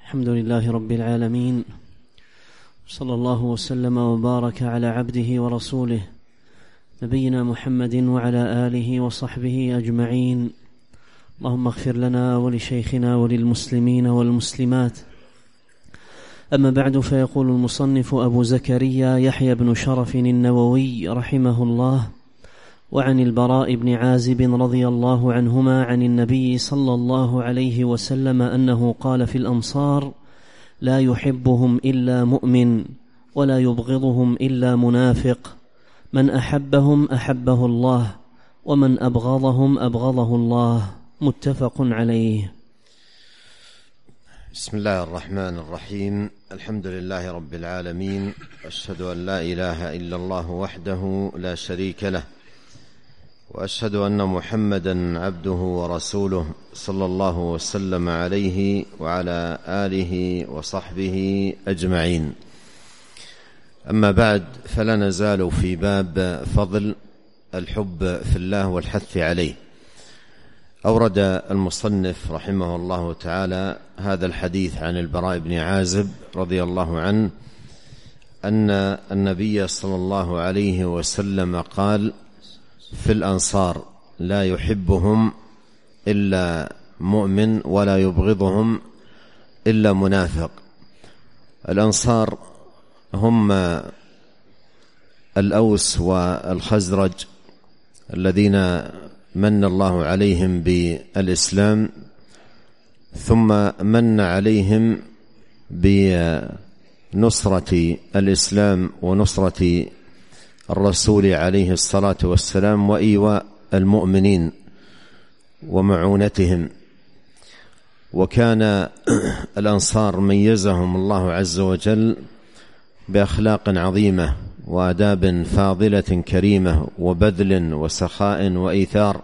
الحمد لله رب العالمين، صلى الله وسلم وبارك على عبده ورسوله نبينا محمد وعلى آله وصحبه أجمعين. اللهم اغفر لنا ولشيخنا وللمسلمين والمسلمات. أما بعد، فيقول المصنف أبو زكريا يحيى بن شرف النووي رحمه الله: وعن البراء بن عازب رضي الله عنهما عن النبي صلى الله عليه وسلم أنه قال في الأنصار: لا يحبهم إلا مؤمن ولا يبغضهم إلا منافق، من أحبهم أحبه الله ومن أبغضهم أبغضه الله. متفق عليه. بسم الله الرحمن الرحيم. الحمد لله رب العالمين، أشهد أن لا إله إلا الله وحده لا شريك له، وأشهد أن محمدا عبده ورسوله صلى الله وسلم عليه وعلى آله وصحبه أجمعين. أما بعد، فلا نزال في باب فضل الحب في الله والحث عليه. أورد المصنف رحمه الله تعالى هذا الحديث عن البراء بن عازب رضي الله عنه أن النبي صلى الله عليه وسلم قال في الأنصار: لا يحبهم إلا مؤمن ولا يبغضهم إلا منافق. الأنصار هم الأوس والخزرج الذين من الله عليهم بالإسلام، ثم من عليهم بنصرة الإسلام ونصرة الرسول عليه الصلاة والسلام وإيواء المؤمنين ومعونتهم. وكان الأنصار ميزهم الله عز وجل بأخلاق عظيمة وآداب فاضلة كريمة وبذل وسخاء وإيثار،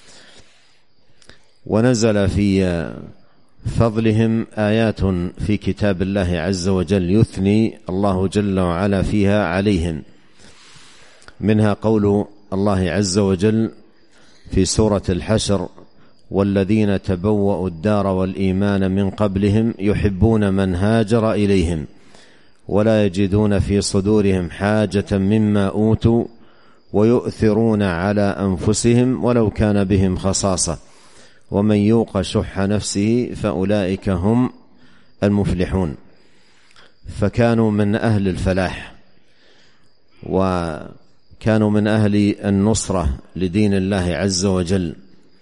ونزل في فضلهم آيات في كتاب الله عز وجل يثني الله جل وعلا فيها عليهم، منها قول الله عز وجل في سورة الحشر: والذين تبوأوا الدار والإيمان من قبلهم يحبون من هاجر إليهم ولا يجدون في صدورهم حاجة مما أوتوا ويؤثرون على أنفسهم ولو كان بهم خصاصة ومن يوق شح نفسه فأولئك هم المفلحون. فكانوا من أهل الفلاح، وكانوا من أهل النصرة لدين الله عز وجل،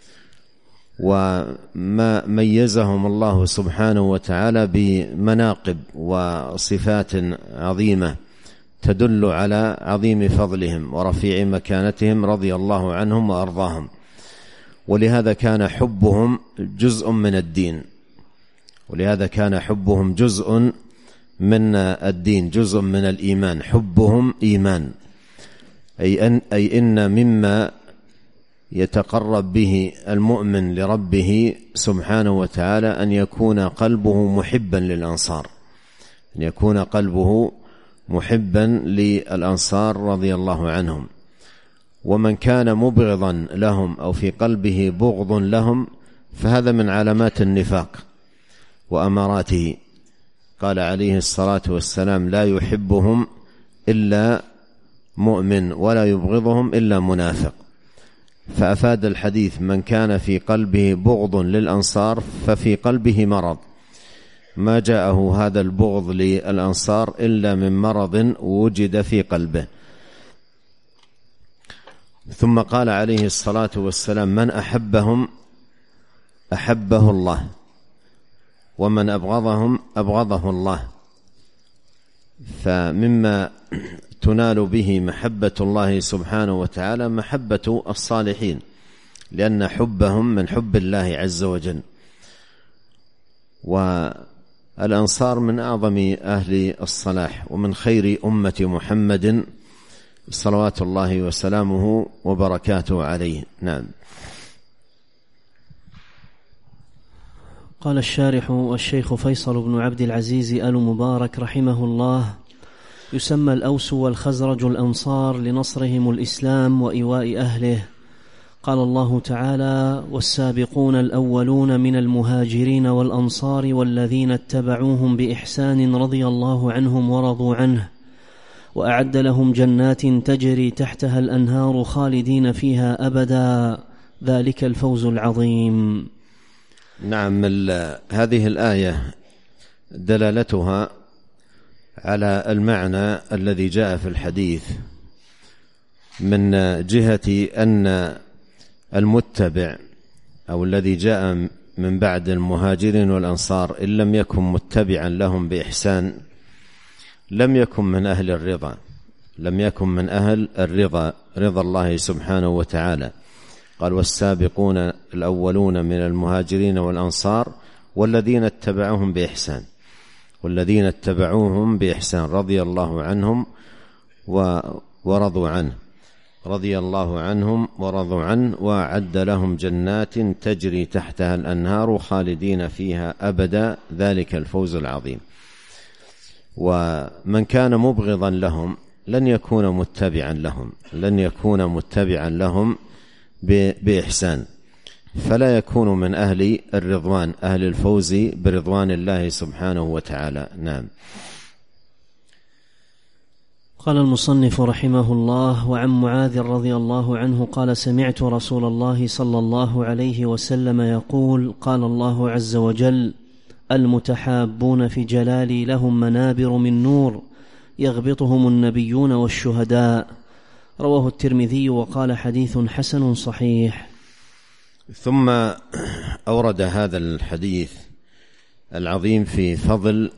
وما ميزهم الله سبحانه وتعالى بمناقب وصفات عظيمة تدل على عظيم فضلهم ورفيع مكانتهم رضي الله عنهم وأرضاهم. ولهذا كان حبهم جزء من الدين، ولهذا كان حبهم جزء من الدين، جزء من الإيمان. حبهم إيمان، أي إن مما يتقرب به المؤمن لربه سبحانه وتعالى أن يكون قلبه محبا للأنصار، أن يكون قلبه محبا للأنصار رضي الله عنهم. ومن كان مبغضا لهم أو في قلبه بغض لهم فهذا من علامات النفاق وأماراته. قال عليه الصلاة والسلام: لا يحبهم إلا مؤمن ولا يبغضهم إلا منافق. فأفاد الحديث: من كان في قلبه بغض للأنصار ففي قلبه مرض، ما جاءه هذا البغض للأنصار إلا من مرض وجد في قلبه. ثم قال عليه الصلاة والسلام: من أحبهم أحبه الله ومن أبغضهم أبغضه الله. فمما تنال به محبة الله سبحانه وتعالى محبة الصالحين، لأن حبهم من حب الله عز وجل. والأنصار من أعظم أهل الصلاح ومن خير أمة محمد صلوات الله وسلامه وبركاته عليه. نعم. قال الشارح الشيخ فيصل بن عبد العزيز آل مبارك رحمه الله: يسمى الأوس والخزرج الأنصار لنصرهم الإسلام وإيواء أهله، قال الله تعالى: والسابقون الأولون من المهاجرين والأنصار والذين اتبعوهم بإحسان رضي الله عنهم ورضوا عنه وأعد لهم جنات تجري تحتها الأنهار خالدين فيها أبدا ذلك الفوز العظيم. نعم، هذه الآية دلالتها على المعنى الذي جاء في الحديث من جهة أن المتبع أو الذي جاء من بعد المهاجرين والأنصار إن لم يكن متبعا لهم بإحسان لم يكن من أهل الرضا، لم يكن من أهل الرضا، رضا الله سبحانه وتعالى. قال: والسابقون الأولون من المهاجرين والأنصار والذين اتبعوهم بإحسان، والذين اتبعوهم بإحسان رضي الله عنهم ورضوا عنه، رضي الله عنهم ورضوا عنه وأعد لهم جنات تجري تحتها الأنهار خالدين فيها أبدا ذلك الفوز العظيم. ومن كان مبغضا لهم لن يكون متبعا لهم، لن يكون متبعا لهم بإحسان، فلا يكون من أهل الرضوان، أهل الفوز برضوان الله سبحانه وتعالى. نعم. قال المصنف رحمه الله: وعن معاذ رضي الله عنه قال: سمعت رسول الله صلى الله عليه وسلم يقول: قال الله عز وجل: المتحابون في جلالي لهم منابر من نور يغبطهم النبيون والشهداء. رواه الترمذي وقال: حديث حسن صحيح. ثم أورد هذا الحديث العظيم في فضل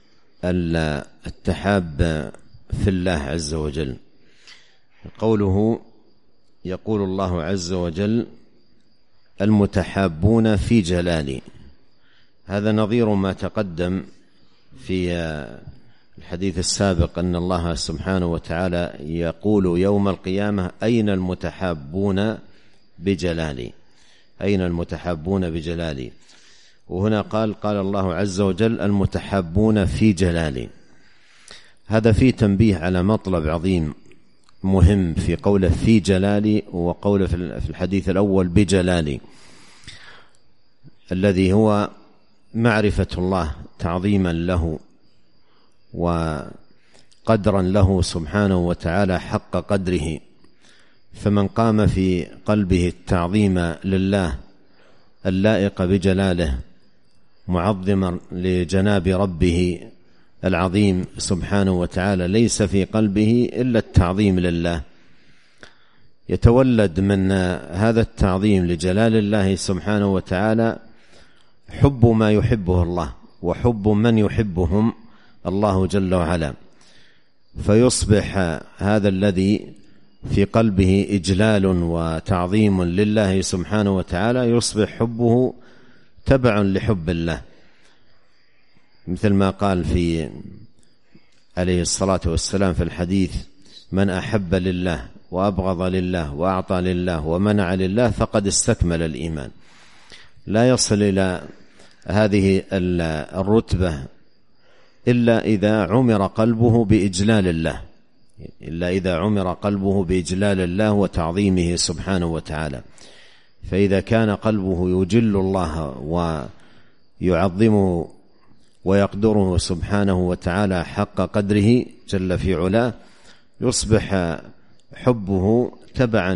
التحاب في الله عز وجل. قوله: يقول الله عز وجل: المتحابون في جلالي، هذا نظير ما تقدم في الحديث السابق أن الله سبحانه وتعالى يقول يوم القيامة: أين المتحابون بجلالي، أين المتحابون بجلالي. وهنا قال الله عز وجل: المتحابون في جلالي. هذا فيه تنبيه على مطلب عظيم مهم في قوله في جلالي وقوله في الحديث الأول بجلالي، الذي هو معرفة الله تعظيما له وقدرا له سبحانه وتعالى حق قدره. فمن قام في قلبه التعظيم لله اللائق بجلاله معظما لجناب ربه العظيم سبحانه وتعالى، ليس في قلبه إلا التعظيم لله، يتولد من هذا التعظيم لجلال الله سبحانه وتعالى حب ما يحبه الله وحب من يحبهم الله جل وعلا، فيصبح هذا الذي في قلبه إجلال وتعظيم لله سبحانه وتعالى يصبح حبه تبع لحب الله، مثل ما قال في عليه الصلاة والسلام في الحديث: من أحب لله وأبغض لله وأعطى لله ومنع لله فقد استكمل الإيمان. لا يصل إلى هذه الرتبة إلا إذا عمر قلبه بإجلال الله، إلا إذا عمر قلبه بإجلال الله وتعظيمه سبحانه وتعالى. فإذا كان قلبه يجل الله ويعظمه ويقدره سبحانه وتعالى حق قدره جل في علاه، يصبح حبه تبعا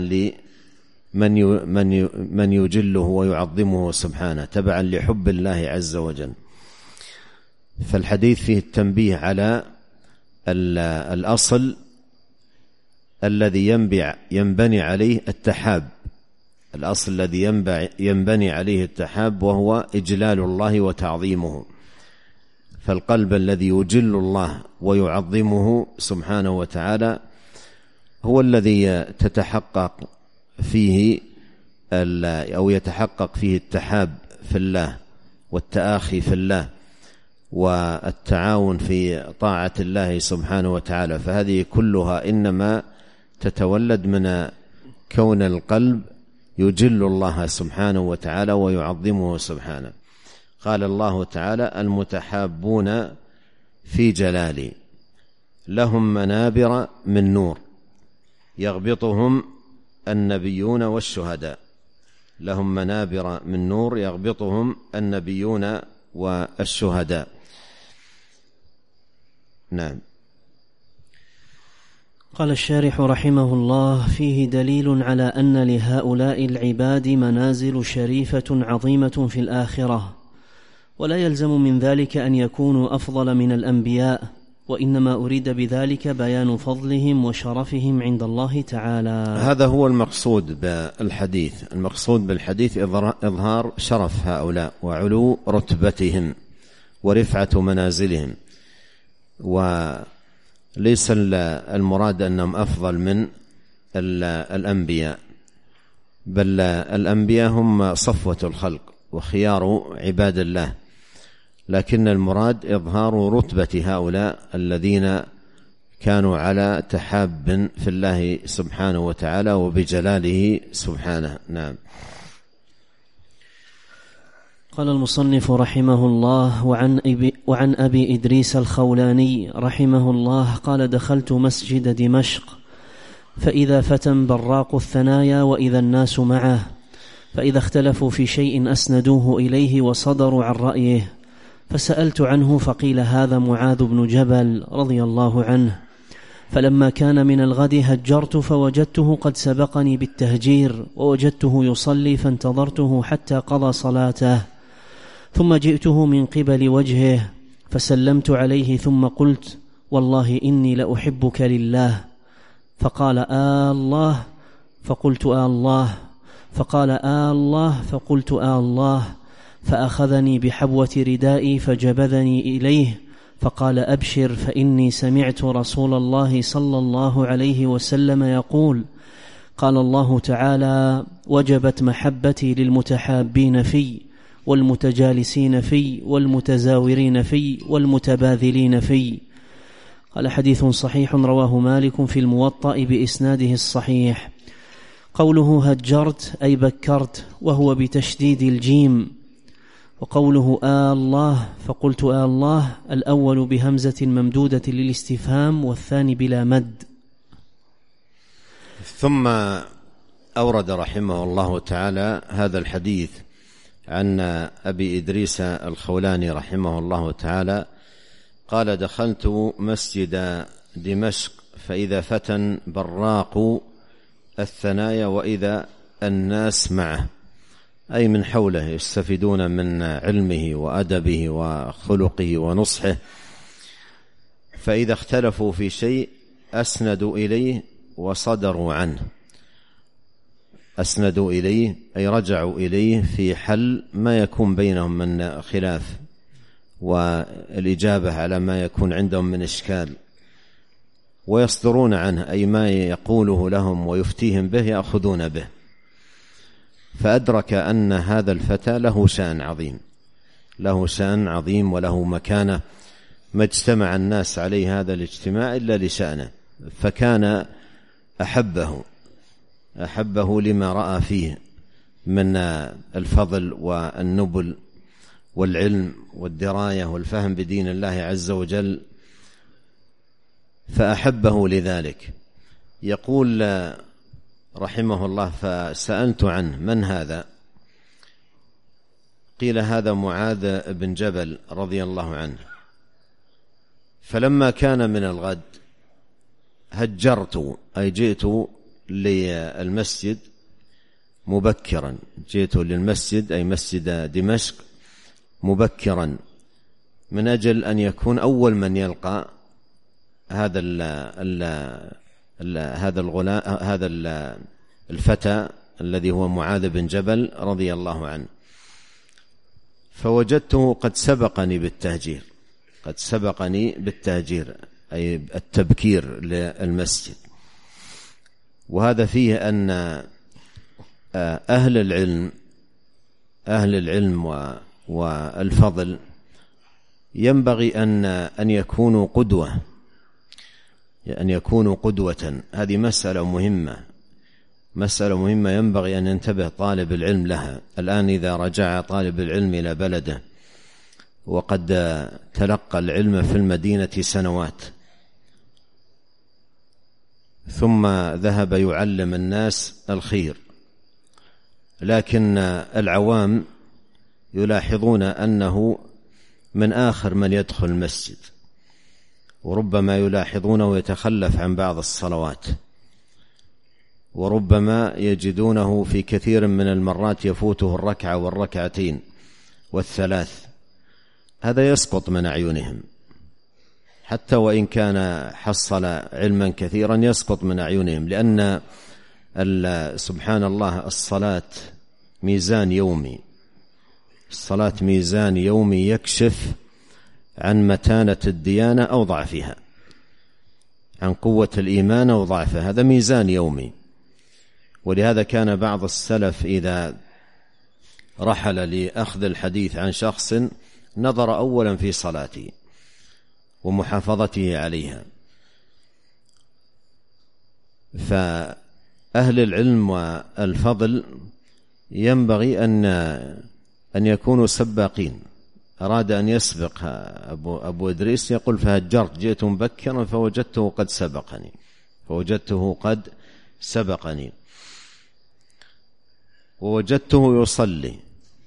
لمن يجله ويعظمه سبحانه، تبعا لحب الله عز وجل. فالحديث فيه التنبيه على الأصل الذي ينبني عليه التحاب، الأصل الذي ينبني عليه التحاب وهو إجلال الله وتعظيمه. فالقلب الذي يجل الله ويعظمه سبحانه وتعالى هو الذي تتحقق فيه أو يتحقق فيه التحاب في الله والتآخي في الله والتعاون في طاعة الله سبحانه وتعالى. فهذه كلها إنما تتولد من كون القلب يجل الله سبحانه وتعالى ويعظمه سبحانه. قال الله تعالى: المتحابون في جلالي لهم منابر من نور يغبطهم النبيون والشهداء، لهم منابر من نور يغبطهم النبيون والشهداء. نعم. قال الشارح رحمه الله: فيه دليل على أن لهؤلاء العباد منازل شريفة عظيمة في الآخرة، ولا يلزم من ذلك أن يكونوا أفضل من الأنبياء، وإنما أريد بذلك بيان فضلهم وشرفهم عند الله تعالى. هذا هو المقصود بالحديث. المقصود بالحديث إظهار شرف هؤلاء وعلو رتبتهم ورفعة منازلهم، وليس المراد أنهم أفضل من الأنبياء، بل الأنبياء هم صفوة الخلق وخيار عباد الله، لكن المراد إظهار رتبة هؤلاء الذين كانوا على تحاب في الله سبحانه وتعالى وبجلاله سبحانه. نعم. قال المصنف رحمه الله: وعن أبي إدريس الخولاني رحمه الله قال: دخلت مسجد دمشق فإذا فتى براق الثنايا وإذا الناس معه، فإذا اختلفوا في شيء أسندوه إليه وصدروا عن رأيه، فسألت عنه فقيل: هذا معاذ بن جبل رضي الله عنه. فلما كان من الغد هجرت فوجدته قد سبقني بالتهجير، ووجدته يصلي فانتظرته حتى قضى صلاته، ثم جئته من قبل وجهه فسلمت عليه، ثم قلت: والله إني لأحبك لله. فقال: الله؟ فقلت: الله. فقال: الله؟ فقلت: الله. فأخذني بحبوة ردائي فجبذني إليه فقال: أبشر، فإني سمعت رسول الله صلى الله عليه وسلم يقول: قال الله تعالى: وجبت محبتي للمتحابين في والمتجالسين في والمتزاورين في والمتباذلين في. قال: حديث صحيح رواه مالك في الموطأ بإسناده الصحيح. قوله هجرت أي بكرت، وهو بتشديد الجيم. وقوله الله فقلت الله، الأول بهمزة ممدودة للاستفهام والثاني بلا مد. ثم أورد رحمه الله تعالى هذا الحديث عن أبي إدريس الخولاني رحمه الله تعالى قال: دخلت مسجد دمشق فإذا فتى براق الثنايا وإذا الناس معه، أي من حوله يستفيدون من علمه وأدبه وخلقه ونصحه، فإذا اختلفوا في شيء أسندوا إليه وصدروا عنه. أسندوا إليه أي رجعوا إليه في حل ما يكون بينهم من خلاف والإجابة على ما يكون عندهم من إشكال، ويصدرون عنه أي ما يقوله لهم ويفتيهم به يأخذون به. فأدرك أن هذا الفتى له شأن عظيم، له شأن عظيم وله مكانة ما اجتمع الناس عليه هذا الاجتماع إلا لشأنه، فكان أحبه لما رأى فيه من الفضل والنبل والعلم والدراية والفهم بدين الله عز وجل، فأحبه لذلك. يقول رحمه الله: فسألت عنه من هذا؟ قيل: هذا معاذ بن جبل رضي الله عنه. فلما كان من الغد هجرت أي جئت للمسجد مبكرا، جئت للمسجد أي مسجد دمشق مبكرا، من أجل أن يكون أول من يلقى هذا الفتى الذي هو معاذ بن جبل رضي الله عنه. فوجدته قد سبقني بالتهجير أي التبكير للمسجد. وهذا فيه أن أهل العلم والفضل ينبغي أن يكونوا قدوة. هذه مسألة مهمة ينبغي أن ينتبه طالب العلم لها. الآن إذا رجع طالب العلم إلى بلده وقد تلقى العلم في المدينة سنوات، ثم ذهب يعلم الناس الخير، لكن العوام يلاحظون أنه من آخر من يدخل المسجد، وربما يلاحظونه يتخلف عن بعض الصلوات، وربما يجدونه في كثير من المرات يفوته الركعة والركعتين والثلاث. هذا يسقط من أعينهم، حتى وإن كان حصل علما كثيرا يسقط من أعينهم، لأن سبحان الله الصلاة ميزان يومي، الصلاة ميزان يومي يكشف عن متانة الديانة أو ضعفها، عن قوة الإيمان أو ضعفها، هذا ميزان يومي. ولهذا كان بعض السلف إذا رحل لأخذ الحديث عن شخص نظر أولا في صلاته ومحافظته عليها. فأهل العلم والفضل ينبغي أن يكونوا سباقين. أراد أن يسبق أبو إدريس يقول فهجرت، جئت مبكرا فوجدته قد سبقني ووجدته يصلي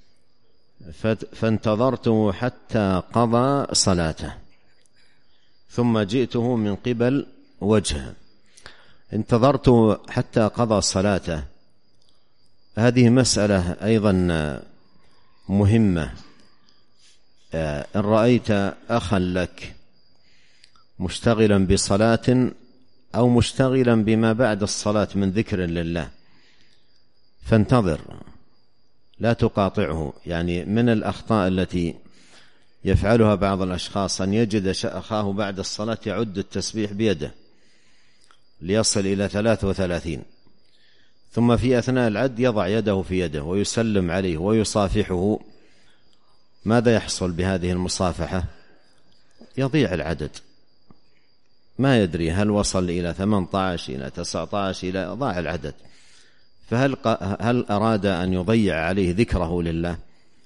فانتظرته حتى قضى صلاته ثم جئته من قبل وجهه. انتظرته حتى قضى صلاته، هذه مسألة أيضا مهمة. إن رأيت أخا لك مشتغلا بصلاة أو مشتغلا بما بعد الصلاة من ذكر لله فانتظر، لا تقاطعه. يعني من الأخطاء التي يفعلها بعض الأشخاص أن يجد أخاه بعد الصلاة يعد التسبيح بيده ليصل إلى 33، ثم في أثناء العد يضع يده في يده ويسلم عليه ويصافحه. ماذا يحصل بهذه المصافحة؟ يضيع العدد، ما يدري هل وصل إلى 18 إلى 19 إلى ضاع العدد. فهل أراد أن يضيع عليه ذكره لله؟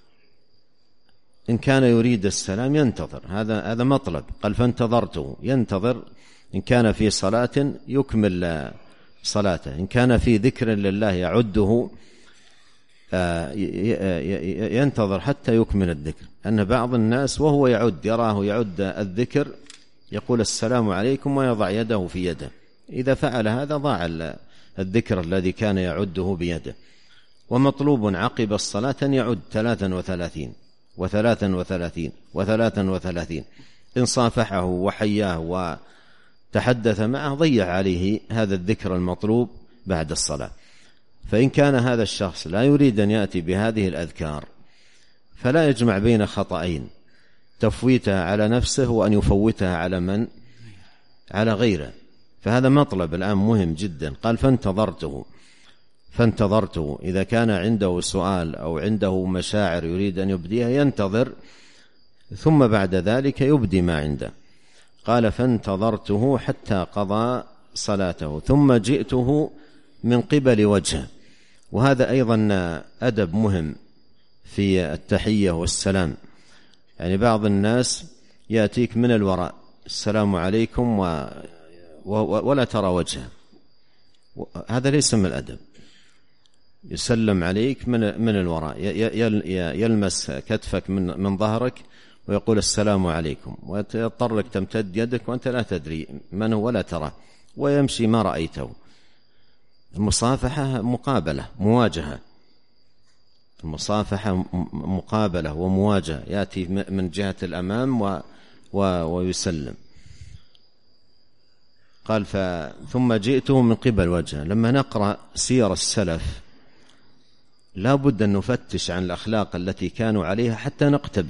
إن كان يريد السلام ينتظر، هذا مطلب. قال فانتظرته، ينتظر. إن كان في صلاة يكمل صلاته، إن كان في ذكر لله يعده ينتظر حتى يكمل الذكر. أن بعض الناس وهو يراه يعد الذكر يقول السلام عليكم ويضع يده في يده، إذا فعل هذا ضاع الذكر الذي كان يعده بيده. ومطلوب عقب الصلاة أن يعد 33 و33 و33. إن صافحه وحياه وتحدث معه ضيع عليه هذا الذكر المطلوب بعد الصلاة. فإن كان هذا الشخص لا يريد أن يأتي بهذه الأذكار فلا يجمع بين خطأين: تفويتها على نفسه وأن يفوتها على من؟ على غيره. فهذا مطلب الآن مهم جدا. قال فانتظرته. إذا كان عنده سؤال أو عنده مشاعر يريد أن يبديها ينتظر، ثم بعد ذلك يبدي ما عنده. قال فانتظرته حتى قضى صلاته ثم جئته من قبل وجهه. وهذا أيضا أدب مهم في التحية والسلام. يعني بعض الناس يأتيك من الوراء السلام عليكم ولا ترى وجهه، هذا ليس من الأدب. يسلم عليك من الوراء، يلمس كتفك من ظهرك ويقول السلام عليكم، ويضطر لك تمتد يدك وأنت لا تدري من هو ولا ترى، ويمشي ما رأيته. المصافحة مقابلة مواجهة، المصافحة مقابلة ومواجهة، يأتي من جهة الأمام ويسلم. قال ثم جئته من قبل وجهه. لما نقرأ سير السلف لا بد أن نفتش عن الأخلاق التي كانوا عليها حتى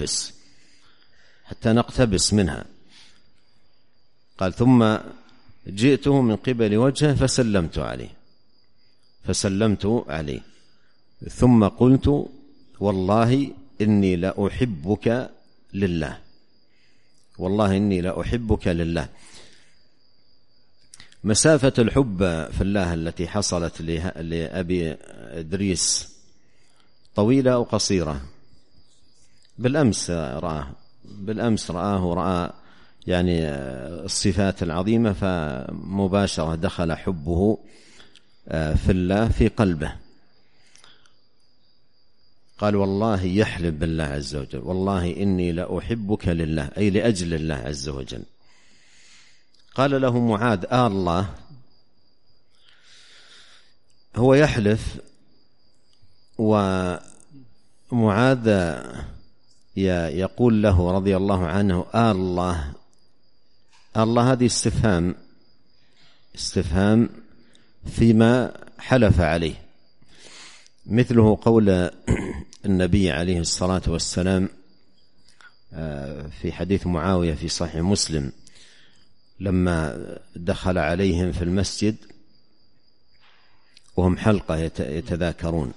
نقتبس منها. قال ثم جئته من قبل وجهه فسلمت عليه ثم قلت والله إني لأحبك لله، والله إني لأحبك لله. مسافة الحب في الله التي حصلت لأبي إدريس طويلة أو قصيرة؟ بالأمس رآه ورأى يعني الصفات العظيمة، فمباشرة دخل حبه في الله في قلبه. قال والله، يحلف بالله عز وجل، والله إني لأحبك لله، أي لأجل الله عز وجل. قال له معاذ: الله. هو يحلف، ومعاذ يقول له رضي الله عنه: الله. الله هذه استفهام فيما حلف عليه، مثله قول النبي عليه الصلاة والسلام في حديث معاوية في صحيح مسلم، لما دخل عليهم في المسجد وهم حلقة يتذاكرون،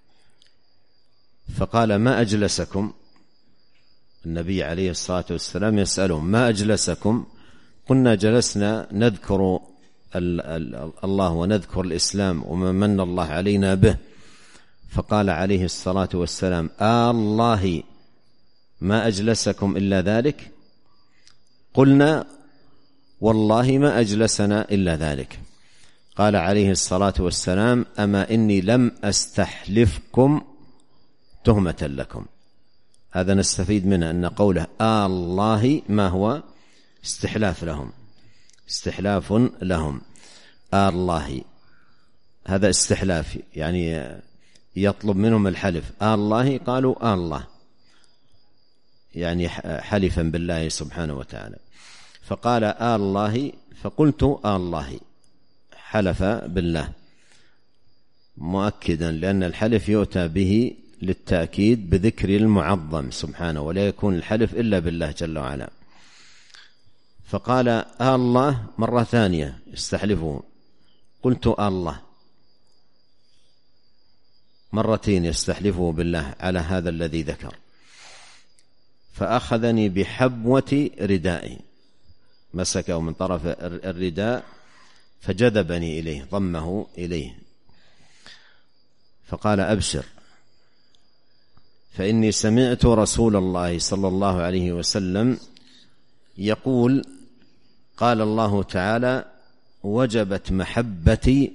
فقال: ما أجلسكم؟ النبي عليه الصلاة والسلام يسألهم: ما أجلسكم؟ قلنا: جلسنا نذكر الله ونذكر الإسلام وما من الله علينا به. فقال عليه الصلاة والسلام: الله ما أجلسكم إلا ذلك؟ قلنا: والله ما أجلسنا إلا ذلك. قال عليه الصلاة والسلام: أما إني لم أستحلفكم تهمة لكم. هذا نستفيد منه أن قوله الله ما هو استحلاف لهم. الله هذا استحلاف، يعني يطلب منهم الحلف. الله قالوا الله، يعني حلفا بالله سبحانه وتعالى. فقال الله، فقلت الله، حلف بالله مؤكدا، لأن الحلف يؤتى به للتأكيد بذكر المعظم سبحانه، ولا يكون الحلف إلا بالله جل وعلا. فقال الله مرة ثانية يستحلفه، قلت الله. مرتين يستحلفه بالله على هذا الذي ذكر. فأخذني بحبوة ردائي، مسكه من طرف الرداء فجذبني إليه، ضمه إليه، فقال: أبشر، فإني سمعت رسول الله صلى الله عليه وسلم يقول: قال الله تعالى: وجبت محبتي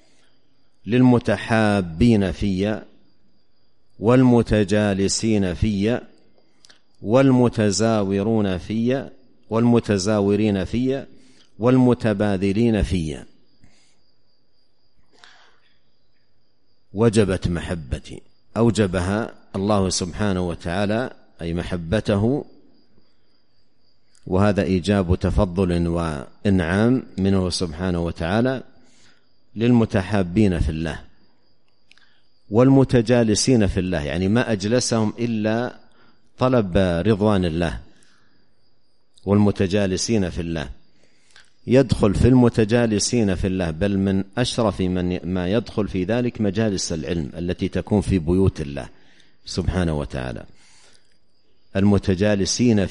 للمتحابين في والمتجالسين في والمتزاورين في والمتبادلين في. وجبت محبتي، أوجبها الله سبحانه وتعالى، أي محبته، وهذا إيجاب تفضل وإنعام منه سبحانه وتعالى للمتحابين في الله والمتجالسين في الله، يعني ما أجلسهم إلا طلب رضوان الله. والمتجالسين في الله يدخل في المتجالسين في الله، بل من أشرف ما يدخل في ذلك مجالس العلم التي تكون في بيوت الله سبحانه وتعالى. المتجالسين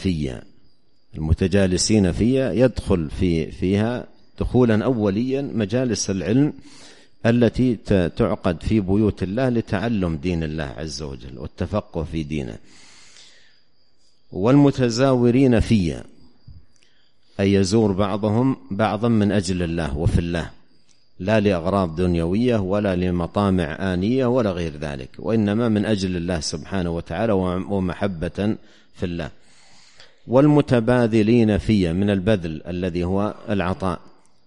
فيها يدخل فيها دخولا أوليا مجالس العلم التي تعقد في بيوت الله لتعلم دين الله عز وجل والتفقه في دينه. والمتزاورين فيها، أي يزور بعضهم بعضا من أجل الله وفي الله، لا لأغراض دنيوية ولا لمطامع آنية ولا غير ذلك، وإنما من أجل الله سبحانه وتعالى ومحبة في الله. والمتبادلين فيه، من البذل الذي هو العطاء.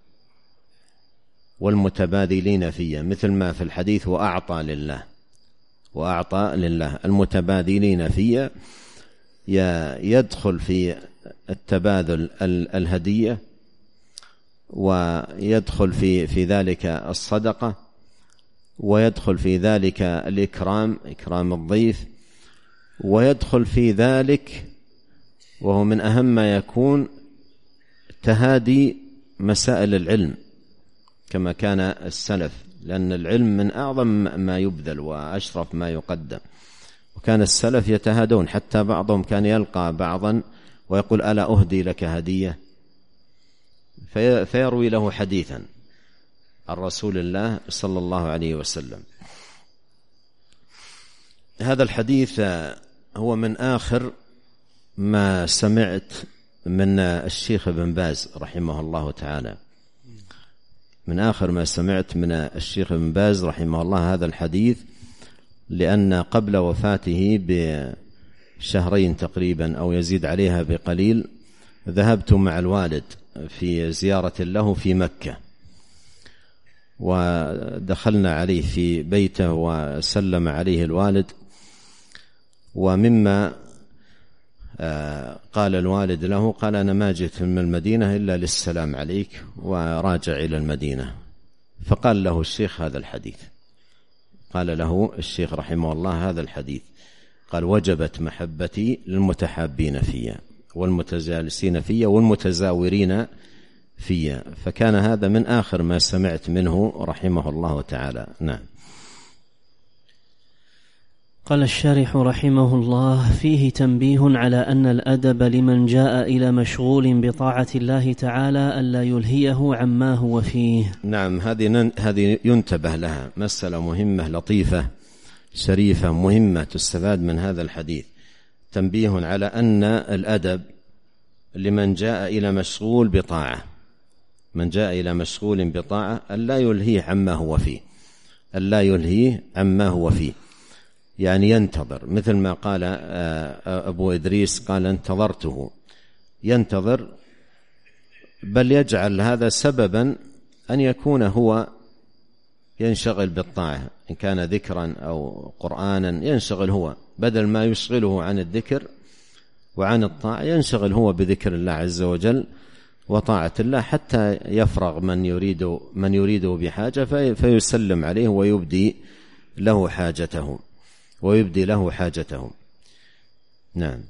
والمتبادلين فيه مثل ما في الحديث: وأعطى لله. المتبادلين فيه يدخل في التبادل الهدية، ويدخل في ذلك الصدقة، ويدخل في ذلك إكرام الضيف، ويدخل في ذلك، وهو من أهم ما يكون، تهادي مسائل العلم كما كان السلف، لأن العلم من أعظم ما يبذل وأشرف ما يقدم. وكان السلف يتهادون، حتى بعضهم كان يلقى بعضا ويقول: ألا أهدي لك هدية؟ فيروي له حديثا عن رسول الله صلى الله عليه وسلم. هذا الحديث هو من آخر ما سمعت من الشيخ ابن باز رحمه الله تعالى، من آخر ما سمعت من الشيخ ابن باز رحمه الله هذا الحديث، لأن قبل وفاته بشهرين تقريبا أو يزيد عليها بقليل ذهبت مع الوالد في زيارة له في مكة، ودخلنا عليه في بيته وسلم عليه الوالد، ومما قال الوالد له قال: أنا ما جئت من المدينة إلا للسلام عليك وراجع إلى المدينة. فقال له الشيخ هذا الحديث، قال له الشيخ رحمه الله هذا الحديث، قال: وجبت محبتي للمتحابين فيا والمتجالسين فيا والمتزاورين فيا. فكان هذا من آخر ما سمعت منه رحمه الله تعالى. نعم. قال الشارح رحمه الله: فيه تنبيه على أن الأدب لمن جاء إلى مشغول بطاعة الله تعالى ألا يلهيه عما هو فيه. نعم، هذه ينتبه لها، مسألة مهمة لطيفة شريفة مهمة تستفاد من هذا الحديث. تنبيه على أن الأدب لمن جاء إلى مشغول بطاعة، من جاء إلى مشغول بطاعة ألا يلهيه عما هو فيه، ألا يلهيه عما هو فيه، يعني ينتظر، مثل ما قال أبو إدريس قال: انتظرته، ينتظر، بل يجعل هذا سببا أن يكون هو ينشغل بالطاعة، إن كان ذكرا أو قرآنا ينشغل هو، بدل ما يشغله عن الذكر وعن الطاعة ينشغل هو بذكر الله عز وجل وطاعة الله، حتى يفرغ من يريده بحاجة فيسلم عليه ويبدي له حاجته. نعم.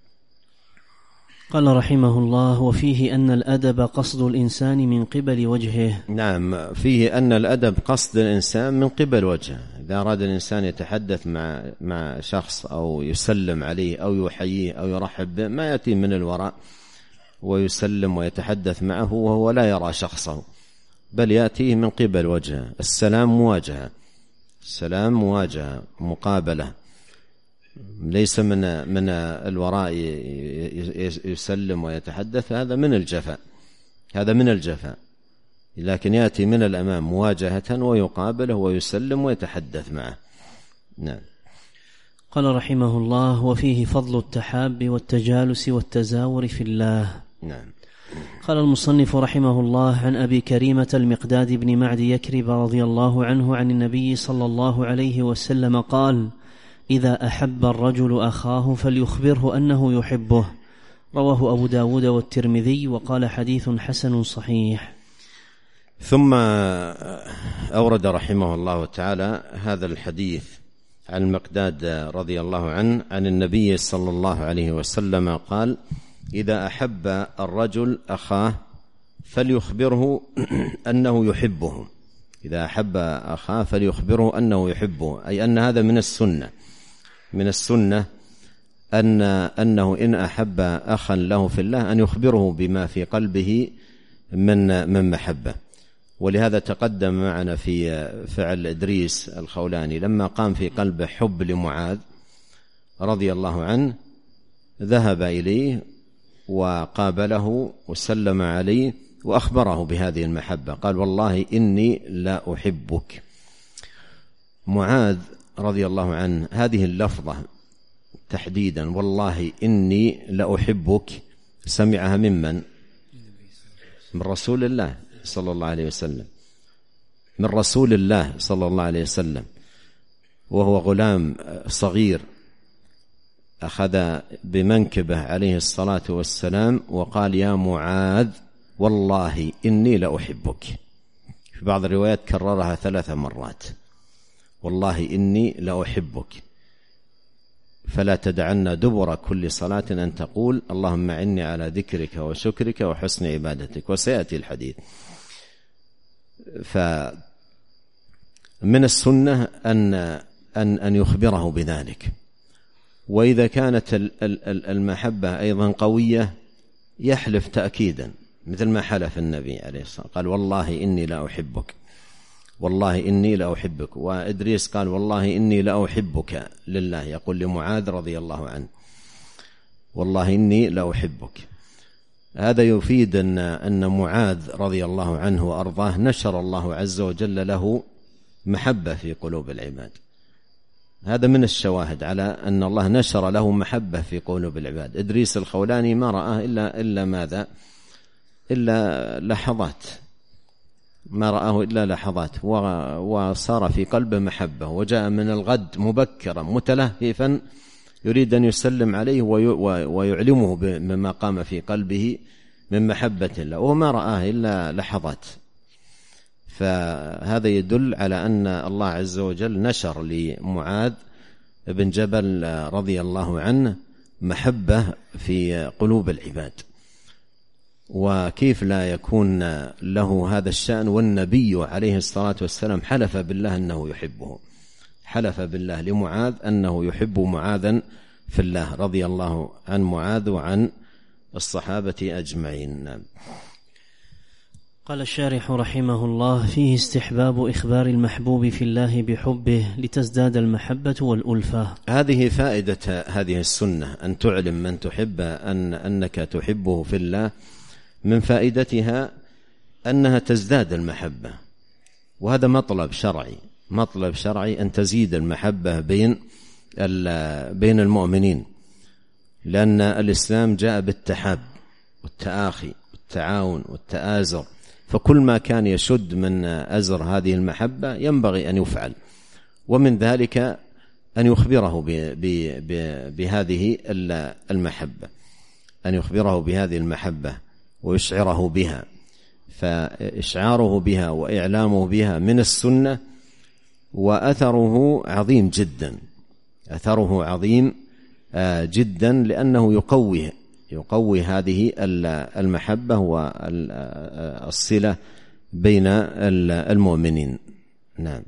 قال رحمه الله: وفيه أن الأدب قصد الإنسان من قبل وجهه. نعم، فيه أن الأدب قصد الإنسان من قبل وجهه. إذا أراد الإنسان يتحدث مع شخص أو يسلم عليه أو يحييه أو يرحب به، ما يأتي من الوراء ويسلم ويتحدث معه وهو لا يرى شخصه، بل يأتيه من قبل وجهه. السلام مواجهة مقابلة، ليس من الوراء يسلم ويتحدث، هذا من الجفاء، لكن يأتي من الأمام مواجهة ويقابله ويسلم ويتحدث معه. نعم. قال رحمه الله: وفيه فضل التحاب والتجالس والتزاور في الله. نعم. قال المصنف رحمه الله: عن أبي كريمة المقداد بن معد يكرب رضي الله عنه عن النبي صلى الله عليه وسلم قال: إذا أحب الرجل أخاه فليخبره أنه يحبه. رواه أبو داود والترمذي، وقال حديث حسن صحيح. ثم أورد رحمه الله تعالى هذا الحديث عن المقداد رضي الله عنه عن النبي صلى الله عليه وسلم قال: إذا أحب الرجل أخاه فليخبره أنه يحبه. إذا أحب أخاه فليخبره أنه يحبه، أي أن هذا من السنة أنه إن أحب أخا له في الله أن يخبره بما في قلبه من محبة. ولهذا تقدم معنا في فعل إدريس الخولاني لما قام في قلبه حب لمعاذ رضي الله عنه، ذهب إليه وقابله وسلم عليه وأخبره بهذه المحبة، قال: والله إني لا أحبك. معاذ رضي الله عنه هذه اللفظة تحديدا، والله إني لا أحبك، سمعها ممن؟ من رسول الله صلى الله عليه وسلم، من رسول الله صلى الله عليه وسلم، وهو غلام صغير أخذ بمنكبه عليه الصلاة والسلام وقال: يا معاذ والله إني لأحبك. في بعض الروايات كررها 3 مرات: والله إني لأحبك، فلا تدعنا دبر كل صلاة أن تقول اللهم أعني على ذكرك وشكرك وحسن عبادتك. وسيأتي الحديث. فمن السنة أن يخبره بذلك. وإذا كانت المحبة أيضا قوية يحلف تأكيدا، مثل ما حلف النبي عليه الصلاة والسلام، قال: والله إني لا أحبك، والله إني لا أحبك. وإدريس قال: والله إني لا أحبك لله، يقول لمعاذ رضي الله عنه: والله إني لا أحبك. هذا يفيد أن معاذ رضي الله عنه وأرضاه نشر الله عز وجل له محبة في قلوب العباد. هذا من الشواهد على أن الله نشر له محبة في قلوب العباد. إدريس الخولاني ما رآه إلا ماذا؟ إلا لحظات، ما رآه إلا لحظات، وصار في قلبه محبة، وجاء من الغد مبكرا متلهفا يريد أن يسلم عليه ويعلمه بما قام في قلبه من محبة الله، وما رآه إلا لحظات. فهذا يدل على أن الله عز وجل نشر لمعاذ بن جبل رضي الله عنه محبة في قلوب العباد. وكيف لا يكون له هذا الشأن والنبي عليه الصلاة والسلام حلف بالله أنه يحبه، حلف بالله لمعاذ أنه يحب معاذا في الله، رضي الله عن معاذ وعن الصحابة أجمعين. قال الشارح رحمه الله: فيه استحباب إخبار المحبوب في الله بحبه لتزداد المحبة والألفة. هذه فائدة هذه السنة، أن تعلم من تحب أنك تحبه في الله، من فائدتها أنها تزداد المحبة، وهذا مطلب شرعي أن تزيد المحبة بين المؤمنين، لأن الإسلام جاء بالتحاب والتآخي والتعاون والتآزر، فكل ما كان يشد من أزر هذه المحبة ينبغي أن يفعل، ومن ذلك أن يخبره بهذه المحبة، أن يخبره بهذه المحبة ويشعره بها. فإشعاره بها وإعلامه بها من السنة، وأثره عظيم جدا، أثره عظيم جدا، لأنه يقوي هذه المحبة والصلة بين المؤمنين. نعم.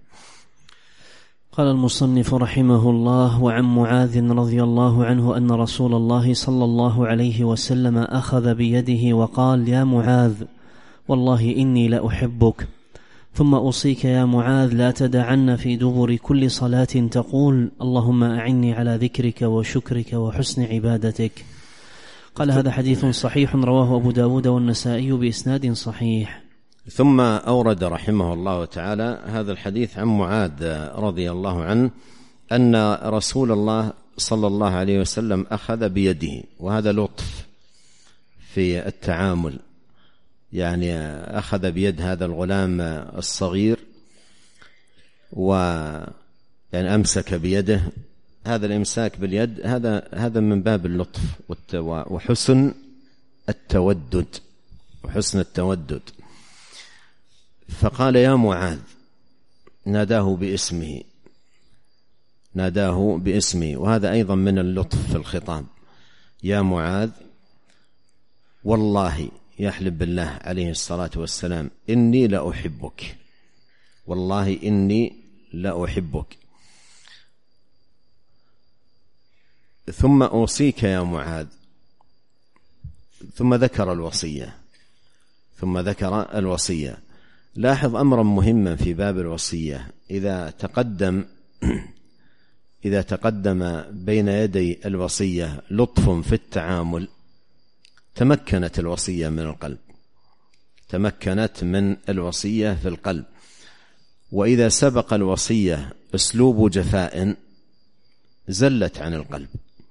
قال المصنف رحمه الله: وعن معاذ رضي الله عنه أن رسول الله صلى الله عليه وسلم أخذ بيده وقال: يا معاذ والله إني لأحبك، ثم أوصيك يا معاذ لا تدعن في دبر كل صلاة تقول اللهم أعني على ذكرك وشكرك وحسن عبادتك. قال: هذا حديث صحيح رواه أبو داود والنسائي بإسناد صحيح. ثم أورد رحمه الله تعالى هذا الحديث عن معاذ رضي الله عنه أن رسول الله صلى الله عليه وسلم أخذ بيده، وهذا لطف في التعامل، يعني أخذ بيد هذا الغلام الصغير يعني أمسك بيده. هذا الإمساك باليد هذا من باب اللطف وحسن التودد. فقال: يا معاذ، ناداه باسمه، وهذا أيضا من اللطف في الخطاب. يا معاذ، والله، يحلف بالله عليه الصلاة والسلام، إني لأحبك، والله إني لأحبك، ثم أوصيك يا معاذ، ثم ذكر الوصية. لاحظ أمرا مهما في باب الوصية: إذا تقدم بين يدي الوصية لطف في التعامل تمكنت الوصية من الوصية في القلب، وإذا سبق الوصية أسلوب جفاء زلت عن القلب.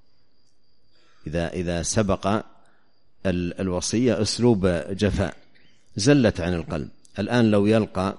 إذا سبق الوصية أسلوب جفاء زلت عن القلب. الآن لو يلقى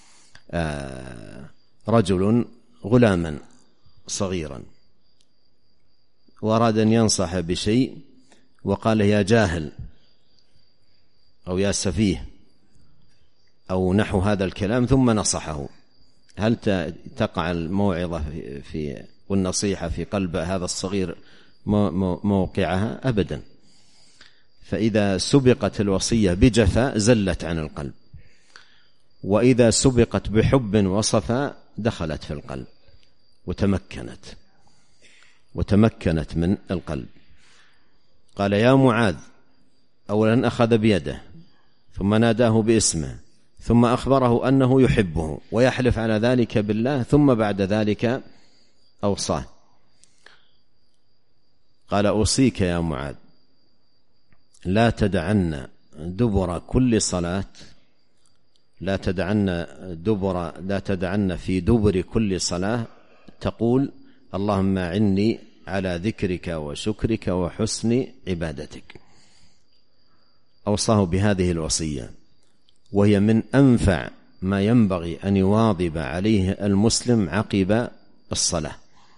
رجل غلاما صغيرا وأراد أن ينصح بشيء وقال: يا جاهل، أو يا سفيه، أو نحو هذا الكلام، ثم نصحه، هل تقع الموعظة والنصيحة في قلب هذا الصغير موقعها؟ أبدا. فإذا سبقت الوصية بجفاء زلت عن القلب، وإذا سبقت بحب وصفاء دخلت في القلب وتمكنت من القلب. قال: يا معاذ، أولا أخذ بيده، ثم ناداه باسمه، ثم أخبره أنه يحبه ويحلف على ذلك بالله، ثم بعد ذلك أوصاه. قال: أوصيك يا معاذ لا تدعن دبر كل صلاة، لا تدعن في دبر كل صلاة تقول اللهم أعني على ذكرك وشكرك وحسن عبادتك. أوصاه بهذه الوصية، وهي من أنفع ما ينبغي أن يواظب عليه المسلم عقب الصلاة.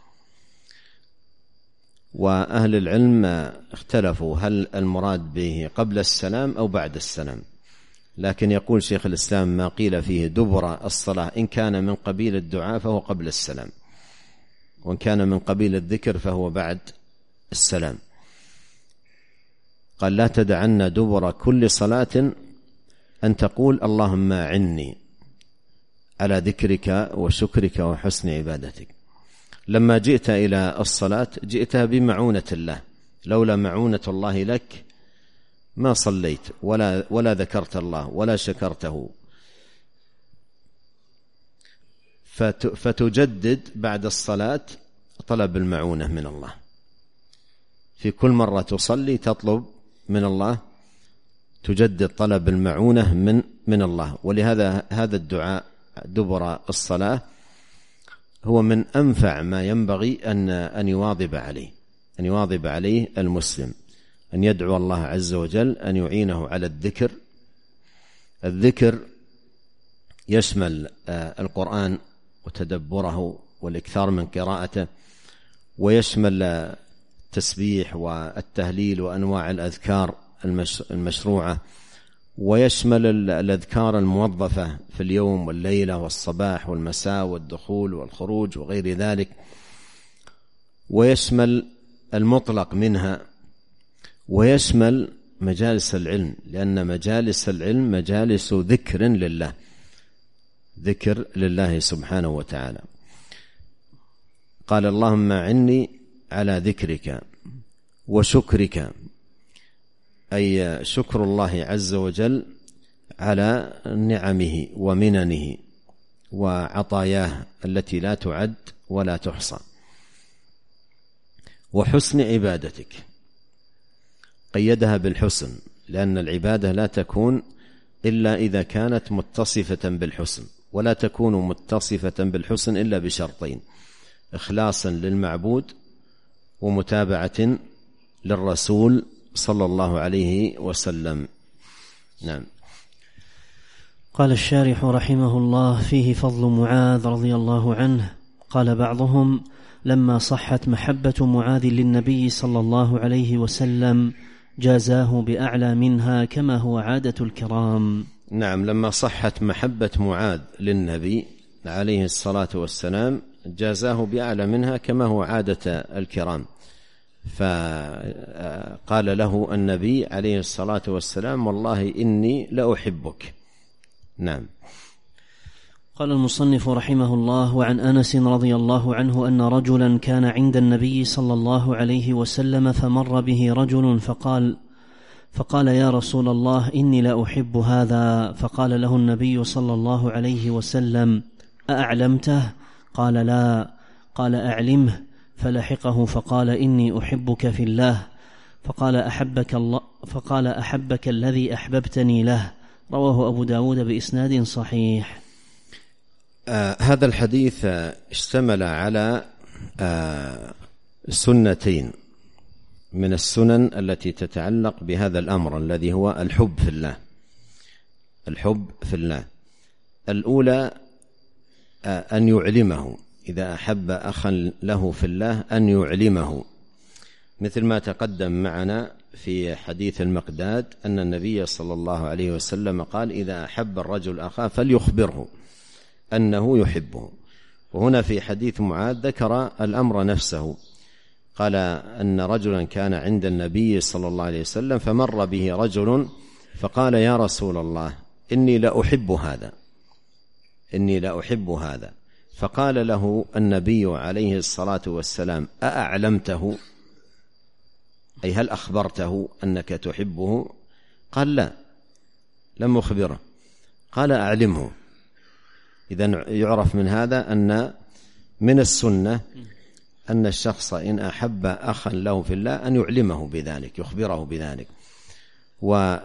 وأهل العلم اختلفوا هل المراد به قبل السلام أو بعد السلام، لكن يقول شيخ الإسلام ما قيل فيه دبر الصلاة إن كان من قبيل الدعاء فهو قبل السلام، وإن كان من قبيل الذكر فهو بعد السلام. قال لا تدعن دبر كل صلاة أن تقول اللهم أعني على ذكرك وشكرك وحسن عبادتك. لما جئت إلى الصلاة جئتها بمعونة الله، لولا معونة الله لك ما صليت ولا ذكرت الله ولا شكرته. فتجدد بعد الصلاة طلب المعونة من الله، في كل مرة تصلي تطلب من الله، تجدد طلب المعونة من الله. ولهذا هذا الدعاء دبر الصلاة هو من أنفع ما ينبغي أن يواظب عليه المسلم، أن يدعو الله عز وجل أن يعينه على الذكر. الذكر يشمل القرآن وتدبره والإكثار من قراءته، ويشمل التسبيح والتهليل وأنواع الأذكار المشروعة، ويشمل الأذكار الموظفة في اليوم والليلة والصباح والمساء والدخول والخروج وغير ذلك، ويشمل المطلق منها، ويشمل مجالس العلم، لأن مجالس العلم مجالس ذكر لله، ذكر لله سبحانه وتعالى. قال اللهم أعني على ذكرك وشكرك، أي شكر الله عز وجل على نعمه ومننه وعطاياه التي لا تعد ولا تحصى، وحسن عبادتك، قيدها بالحسن، لأن العبادة لا تكون إلا إذا كانت متصفة بالحسن، ولا تكون متصفة بالحسن إلا بشرطين: إخلاصا للمعبود ومتابعة للرسول صلى الله عليه وسلم. نعم. قال الشارح رحمه الله: فيه فضل معاذ رضي الله عنه. قال بعضهم: لما صحت محبة معاذ للنبي صلى الله عليه وسلم جازاه بأعلى منها كما هو عادة الكرام. نعم، لما صحت محبة معاذ للنبي عليه الصلاة والسلام جازاه بأعلى منها كما هو عادة الكرام، فقال له النبي عليه الصلاة والسلام: والله إني لأحبك. نعم. قال المصنف رحمه الله: وعن أنس رضي الله عنه أن رجلا كان عند النبي صلى الله عليه وسلم فمر به رجل فقال يا رسول الله إني لا أحب هذا، فقال له النبي صلى الله عليه وسلم: أأعلمته؟ قال لا. قال أعلمه، فلحقه فقال إني أحبك في الله، فقال أحبك الذي أحببتني له. رواه أبو داود بإسناد صحيح. هذا الحديث اشتمل على سنتين من السنن التي تتعلق بهذا الأمر الذي هو الحب في الله. الحب في الله الأولى أن يعلمه، إذا أحب أخا له في الله أن يعلمه، مثل ما تقدم معنا في حديث المقداد أن النبي صلى الله عليه وسلم قال: إذا أحب الرجل أخاه فليخبره أنه يحبه. وهنا في حديث معاذ ذكر الأمر نفسه، قال أن رجلا كان عند النبي صلى الله عليه وسلم فمر به رجل فقال: يا رسول الله إني لأحب هذا، إني لأحب هذا. فقال له النبي عليه الصلاة والسلام: أأعلمته؟ أي هل أخبرته أنك تحبه؟ قال: لا، لم أخبره. قال: أعلمه. إذن يعرف من هذا أن من السنة أن الشخص إن أحب أخا له في الله أن يعلمه بذلك، يخبره بذلك. وهذا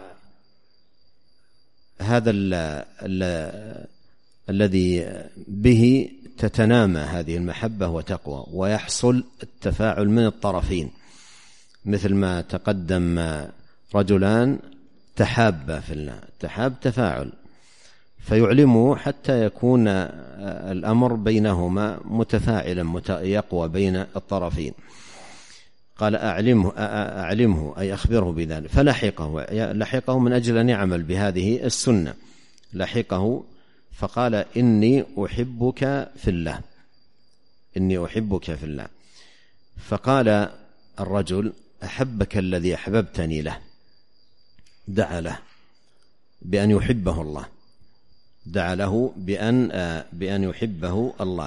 الذي به تتنامى هذه المحبة وتقوى، ويحصل التفاعل من الطرفين، مثل ما تقدم رجلان تحابا في الله، تحاب تفاعل، فيعلمه حتى يكون الأمر بينهما متفاعلا يقوى بين الطرفين. قال أعلمه أي أخبره بذلك، فلحقه من أجل أن يعمل بهذه السنة، لحقه فقال إني أحبك في الله، إني أحبك في الله. فقال الرجل أحبك الذي أحببتني له، دعا له بأن يحبه الله، دعا له بأن يحبه الله.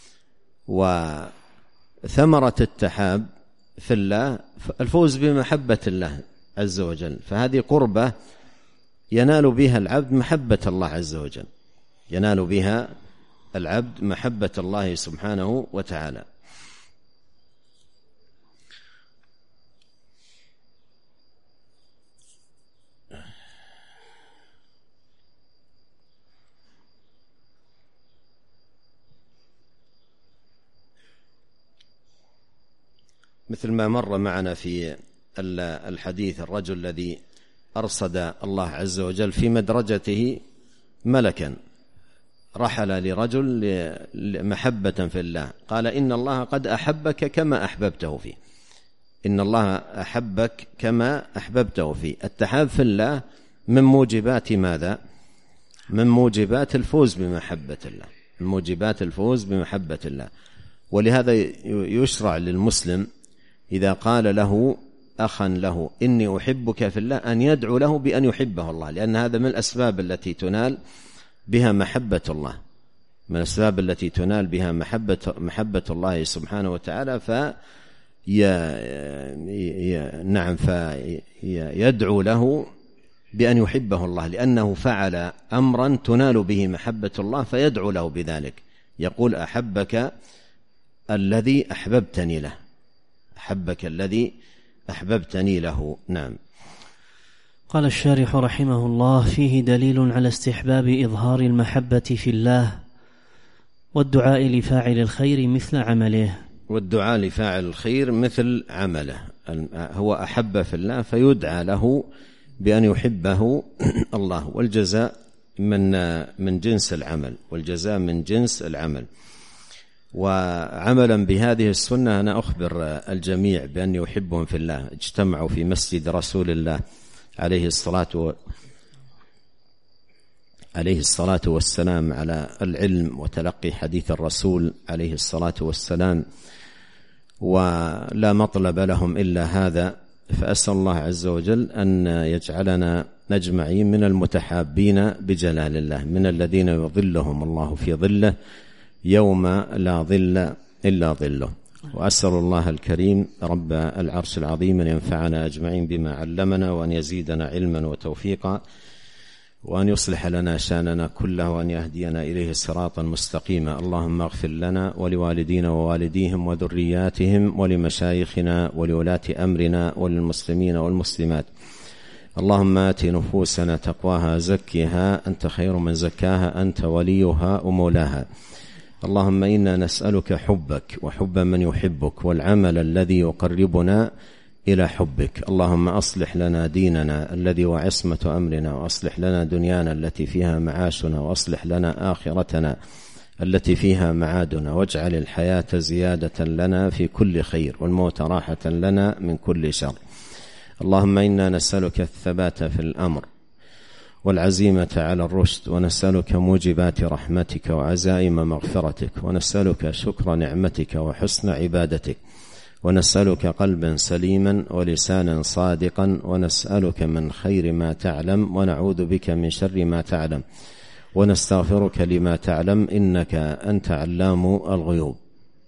وثمرة التحاب في الله الفوز بمحبة الله عز وجل، فهذه قربة ينال بها العبد محبة الله عز وجل، ينال بها العبد محبة الله سبحانه وتعالى. مثل ما مر معنا في الحديث الرجل الذي أرصد الله عز وجل في مدرجته ملكا، رحل لرجل محبة في الله، قال إن الله قد أحبك كما أحببته فيه، إن الله أحبك كما أحببته فيه. التحاب في الله من موجبات ماذا؟ من موجبات الفوز بمحبة الله، من موجبات الفوز بمحبة الله. ولهذا يشرع للمسلم إذا قال له أخا له إني أحبك في الله أن يدعو له بأن يحبه الله، لأن هذا من الأسباب التي تنال بها محبة الله، من الأسباب التي تنال بها محبة الله سبحانه وتعالى. فيدعو له بأن يحبه الله، لأنه فعل أمرا تنال به محبة الله، فيدعو له بذلك، يقول أحبك الذي أحببتني له، أحبك الذي أحببتني له. نعم. قال الشارح رحمه الله: فيه دليل على استحباب إظهار المحبة في الله والدعاء لفاعل الخير مثل عمله، والدعاء لفاعل الخير مثل عمله. هو أحب في الله فيدعى له بأن يحبه الله، والجزاء من جنس العمل، والجزاء من جنس العمل. وعملا بهذه السنة أنا أخبر الجميع بأن يحبهم في الله. اجتمعوا في مسجد رسول الله عليه الصلاة والسلام على العلم وتلقي حديث الرسول عليه الصلاة والسلام، ولا مطلب لهم إلا هذا. فأسأل الله عز وجل أن يجعلنا نجمعين من المتحابين بجلال الله، من الذين يظلهم الله في ظله يوم لا ظل إلا ظله. وأسأل الله الكريم رب العرش العظيم أن ينفعنا أجمعين بما علمنا، وأن يزيدنا علما وتوفيقا، وأن يصلح لنا شأننا كله، وأن يهدينا إليه صراطا مستقيما. اللهم اغفر لنا ولوالدينا ووالديهم وذرياتهم ولمشايخنا ولولاة أمرنا وللمسلمين والمسلمات. اللهم آت نفوسنا تقواها زكها أنت خير من زكاها أنت وليها ومولاها. اللهم إنا نسألك حبك وحب من يحبك والعمل الذي يقربنا إلى حبك. اللهم أصلح لنا ديننا الذي هو عصمة أمرنا، وأصلح لنا دنيانا التي فيها معاشنا، وأصلح لنا آخرتنا التي فيها معادنا، واجعل الحياة زيادة لنا في كل خير والموت راحة لنا من كل شر. اللهم إنا نسألك الثبات في الأمر والعزيمة على الرشد، ونسألك موجبات رحمتك وعزائم مغفرتك، ونسألك شكر نعمتك وحسن عبادتك، ونسألك قلبا سليما ولسانا صادقا، ونسألك من خير ما تعلم ونعوذ بك من شر ما تعلم، ونستغفرك لما تعلم إنك أنت علام الغيوب.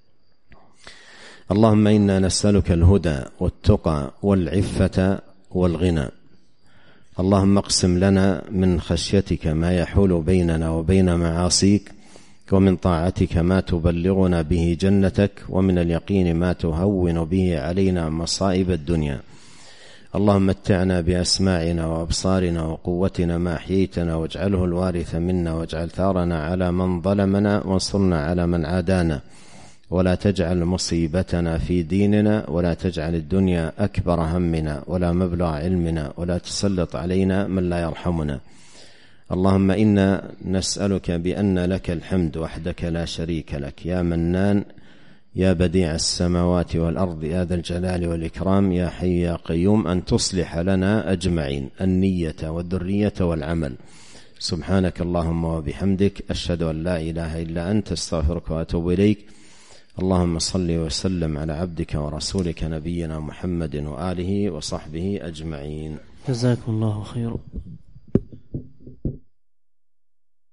اللهم إنا نسألك الهدى والتقى والعفة والغنى. اللهم اقسم لنا من خشيتك ما يحول بيننا وبين معاصيك، ومن طاعتك ما تبلغنا به جنتك، ومن اليقين ما تهون به علينا مصائب الدنيا. اللهم متعنا بأسماعنا وأبصارنا وقوتنا ما أحييتنا، واجعله الوارث منا، واجعل ثارنا على من ظلمنا، وانصرنا على من عادانا، ولا تجعل مصيبتنا في ديننا، ولا تجعل الدنيا أكبر همنا ولا مبلغ علمنا، ولا تسلط علينا من لا يرحمنا. اللهم إنا نسألك بأن لك الحمد وحدك لا شريك لك، يا منان يا بديع السماوات والأرض، يا ذا الجلال والإكرام، يا حي يا قيوم، أن تصلح لنا أجمعين النية والذرية والعمل. سبحانك اللهم وبحمدك، أشهد أن لا إله إلا أنت، استغفرك وأتوب إليك. اللهم صل وسلم على عبدك ورسولك نبينا محمد وآله وصحبه أجمعين. جزاكم الله خيرا.